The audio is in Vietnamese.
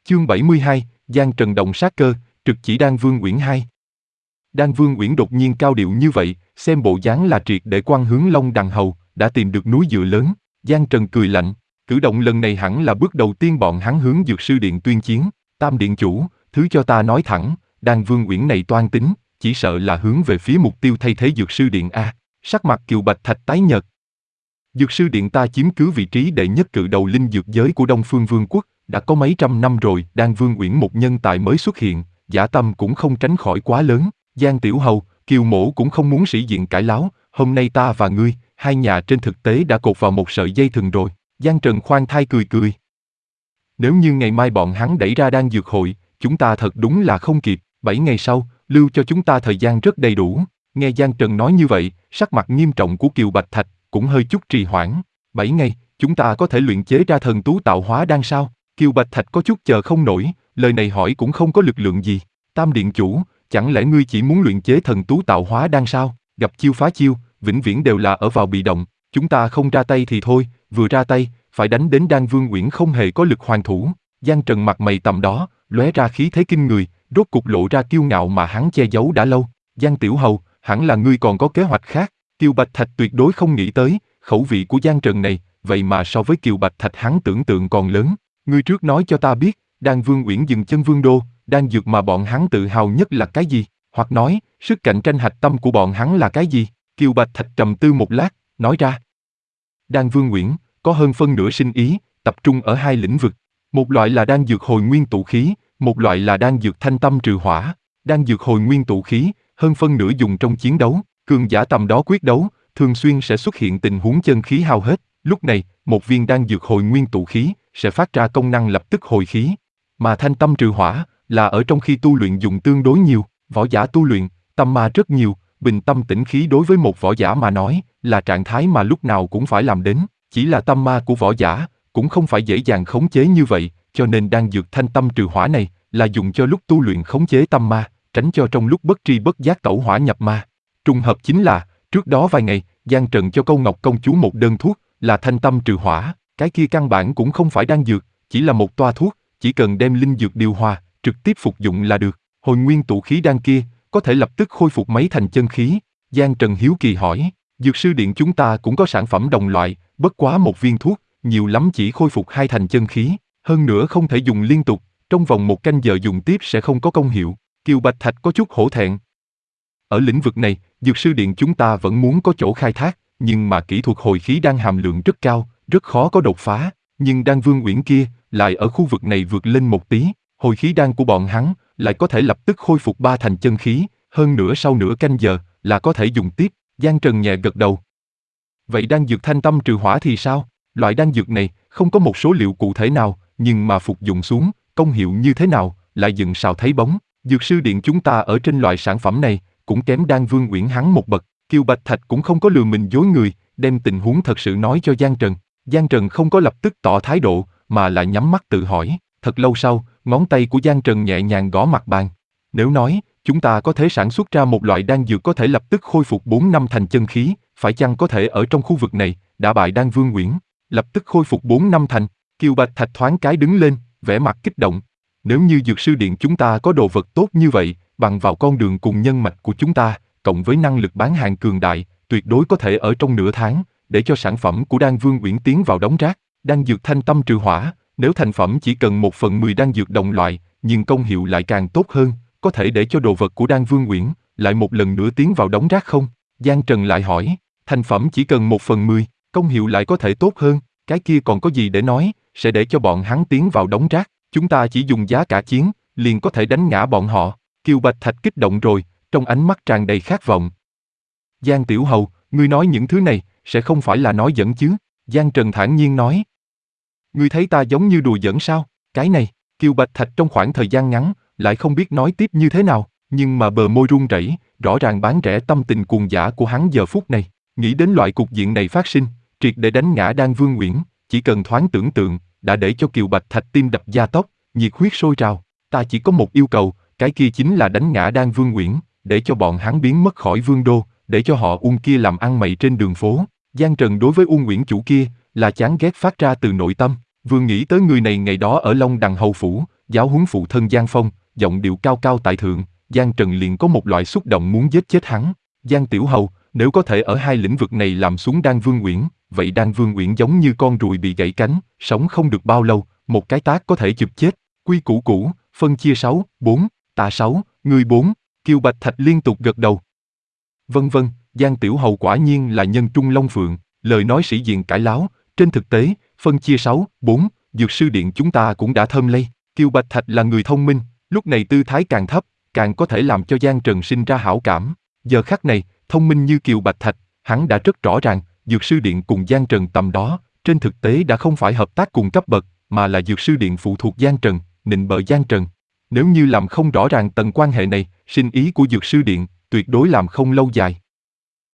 Chương 72, Giang Trần động sát cơ, trực chỉ Đan Vương Uyển 2. Đan Vương Uyển đột nhiên cao điệu như vậy, xem bộ dáng là triệt để quan hướng Long Đằng Hầu, đã tìm được núi dựa lớn. Giang Trần cười lạnh, cử động lần này hẳn là bước đầu tiên bọn hắn hướng Dược Sư Điện tuyên chiến. Tam Điện Chủ, thứ cho ta nói thẳng, Đan Vương Uyển này toan tính, chỉ sợ là hướng về phía mục tiêu thay thế Dược Sư Điện a. Sắc mặt Kiều Bạch Thạch tái nhợt. Dược Sư Điện ta chiếm cứ vị trí đệ nhất cự đầu linh dược giới của Đông Phương Vương quốc, đã có mấy trăm năm rồi. Đan Vương Uyển một nhân tài mới xuất hiện, dã tâm cũng không tránh khỏi quá lớn. Giang Tiểu Hầu, Kiều Mỗ cũng không muốn sĩ diện cãi láo, hôm nay ta và ngươi, hai nhà trên thực tế đã cột vào một sợi dây thừng rồi. Giang Trần khoan thai cười cười. Nếu như ngày mai bọn hắn đẩy ra Đan Dược Hội, chúng ta thật đúng là không kịp. 7 ngày sau, lưu cho chúng ta thời gian rất đầy đủ. Nghe Giang Trần nói như vậy, sắc mặt nghiêm trọng của Kiều Bạch Thạch cũng hơi chút trì hoãn. 7 ngày, chúng ta có thể luyện chế ra thần tú tạo hóa đan sao? Kiều Bạch Thạch có chút chờ không nổi, lời này hỏi cũng không có lực lượng gì. Tam Điện Chủ, chẳng lẽ ngươi chỉ muốn luyện chế thần tú tạo hóa đan sao? Gặp chiêu phá chiêu, vĩnh viễn đều là ở vào bị động. Chúng ta không ra tay thì thôi, vừa ra tay, phải đánh đến Đan Vương Uyển không hề có lực hoàn thủ. Giang Trần mặt mày tầm đó, lóe ra khí thế kinh người, rốt cục lộ ra kiêu ngạo mà hắn che giấu đã lâu. Giang Tiểu Hầu, hẳn là ngươi còn có kế hoạch khác. Kiều Bạch Thạch tuyệt đối không nghĩ tới, khẩu vị của Giang Trần này, vậy mà so với Kiều Bạch Thạch hắn tưởng tượng còn lớn. Ngươi trước nói cho ta biết, Đan Vương Uyển dừng chân Vương Đô, đan dược mà bọn hắn tự hào nhất là cái gì? Hoặc nói, sức cạnh tranh hạch tâm của bọn hắn là cái gì? Kiều Bạch Thạch trầm tư một lát, nói ra. Đan Vương Uyển có hơn phân nửa sinh ý, tập trung ở hai lĩnh vực. Một loại là đan dược hồi nguyên tụ khí, một loại là đan dược thanh tâm trừ hỏa. Đan dược hồi nguyên tụ khí, hơn phân nửa dùng trong chiến đấu, cường giả tầm đó quyết đấu, thường xuyên sẽ xuất hiện tình huống chân khí hao hết. Lúc này, một viên đan dược hồi nguyên tụ khí sẽ phát ra công năng lập tức hồi khí. Mà thanh tâm trừ hỏa là ở trong khi tu luyện dùng tương đối nhiều, võ giả tu luyện, tâm ma rất nhiều, bình tâm tĩnh khí đối với một võ giả mà nói là trạng thái mà lúc nào cũng phải làm đến. Chỉ là tâm ma của võ giả cũng không phải dễ dàng khống chế như vậy, cho nên đan dược thanh tâm trừ hỏa này là dùng cho lúc tu luyện khống chế tâm ma, tránh cho trong lúc bất tri bất giác tẩu hỏa nhập ma. Trùng hợp chính là, trước đó vài ngày, Giang Trần cho Câu Ngọc công chúa một đơn thuốc, là thanh tâm trừ hỏa, cái kia căn bản cũng không phải đan dược, chỉ là một toa thuốc, chỉ cần đem linh dược điều hòa, trực tiếp phục dụng là được. Hồi nguyên tụ khí đan kia, có thể lập tức khôi phục mấy thành chân khí. Giang Trần hiếu kỳ hỏi, Dược Sư Điện chúng ta cũng có sản phẩm đồng loại, bất quá một viên thuốc, nhiều lắm chỉ khôi phục 2 thành chân khí, hơn nữa không thể dùng liên tục, trong vòng 1 canh giờ dùng tiếp sẽ không có công hiệu. Kiều Bạch Thạch có chút hổ thẹn. Ở lĩnh vực này, Dược Sư Điện chúng ta vẫn muốn có chỗ khai thác, nhưng mà kỹ thuật hồi khí đan hàm lượng rất cao, rất khó có đột phá, nhưng Đan Vương Uyển kia lại ở khu vực này vượt lên một tí, hồi khí đan của bọn hắn lại có thể lập tức khôi phục 3 thành chân khí, hơn nữa sau nửa canh giờ là có thể dùng tiếp. Giang Trần nhẹ gật đầu. Vậy đan dược thanh tâm trừ hỏa thì sao? Loại đan dược này không có một số liệu cụ thể nào, nhưng mà phục dụng xuống, công hiệu như thế nào, lại dựng sào thấy bóng. Dược Sư Điện chúng ta ở trên loại sản phẩm này cũng kém Đan Vương Uyển hắn một bậc. Kiều Bạch Thạch cũng không có lừa mình dối người, đem tình huống thật sự nói cho Giang Trần. Giang Trần không có lập tức tỏ thái độ, mà lại nhắm mắt tự hỏi. Thật lâu sau, ngón tay của Giang Trần nhẹ nhàng gõ mặt bàn. Nếu nói, chúng ta có thể sản xuất ra một loại đan dược có thể lập tức khôi phục 4-5 thành chân khí, phải chăng có thể ở trong khu vực này, đã bại Đan Vương Uyển, lập tức khôi phục 4-5 thành? Kiều Bạch Thạch thoáng cái đứng lên, vẻ mặt kích động. Nếu như Dược Sư Điện chúng ta có đồ vật tốt như vậy, bằng vào con đường cùng nhân mạch của chúng ta, cộng với năng lực bán hàng cường đại, tuyệt đối có thể ở trong nửa tháng, để cho sản phẩm của Đan Vương Uyển tiến vào đống rác. Đan dược thanh tâm trừ hỏa, nếu thành phẩm chỉ cần 1/10 đan dược đồng loại, nhưng công hiệu lại càng tốt hơn, có thể để cho đồ vật của Đan Vương Uyển lại một lần nữa tiến vào đống rác không? Giang Trần lại hỏi, thành phẩm chỉ cần 1/10, công hiệu lại có thể tốt hơn, cái kia còn có gì để nói, sẽ để cho bọn hắn tiến vào đống rác, chúng ta chỉ dùng giá cả chiến, liền có thể đánh ngã bọn họ. Kiều Bạch Thạch kích động rồi, trong ánh mắt tràn đầy khát vọng. Giang Tiểu Hầu, ngươi nói những thứ này, sẽ không phải là nói giỡn chứ? Giang Trần thản nhiên nói. Ngươi thấy ta giống như đùa giỡn sao? Cái này, Kiều Bạch Thạch trong khoảng thời gian ngắn, lại không biết nói tiếp như thế nào, nhưng mà bờ môi run rẩy, rõ ràng bán rẻ tâm tình cuồng dã của hắn giờ phút này. Nghĩ đến loại cục diện này phát sinh, triệt để đánh ngã Đan Vương Uyển, chỉ cần thoáng tưởng tượng, đã để cho Kiều Bạch Thạch tim đập gia tốc, nhiệt huyết sôi trào. Ta chỉ có một yêu cầu, cái kia chính là đánh ngã Đan Vương Uyển, để cho bọn hắn biến mất khỏi Vương Đô, để cho họ Uông kia làm ăn mày trên đường phố. Giang Trần đối với Uông Uyển chủ kia là chán ghét phát ra từ nội tâm, vừa nghĩ tới người này ngày đó ở Long Đằng Hầu Phủ, giáo huấn phụ thân Giang Phong, giọng điệu cao cao tại thượng, Giang Trần liền có một loại xúc động muốn giết chết hắn. Giang Tiểu Hầu, nếu có thể ở hai lĩnh vực này làm xuống Đan Vương Uyển, vậy Đan Vương Uyển giống như con ruồi bị gãy cánh, sống không được bao lâu, một cái tát có thể chụp chết. Quy củ cũ, phân chia 6, 4, ta 6, ngươi 4, Kiều Bạch Thạch liên tục gật đầu. Vân vân, Giang Tiểu Hầu quả nhiên là nhân trung long phượng, lời nói sĩ diện cãi láo, trên thực tế, phân chia 6, 4, dược sư điện chúng ta cũng đã thơm lây. Kiều Bạch Thạch là người thông minh, lúc này tư thái càng thấp, càng có thể làm cho Giang Trần sinh ra hảo cảm. Giờ khắc này, thông minh như Kiều Bạch Thạch, hắn đã rất rõ ràng, dược sư điện cùng Giang Trần tầm đó, trên thực tế đã không phải hợp tác cùng cấp bậc, mà là dược sư điện phụ thuộc Giang Trần, nịnh bợ Giang Trần. Nếu như làm không rõ ràng tầng quan hệ này, sinh ý của dược sư điện, tuyệt đối làm không lâu dài.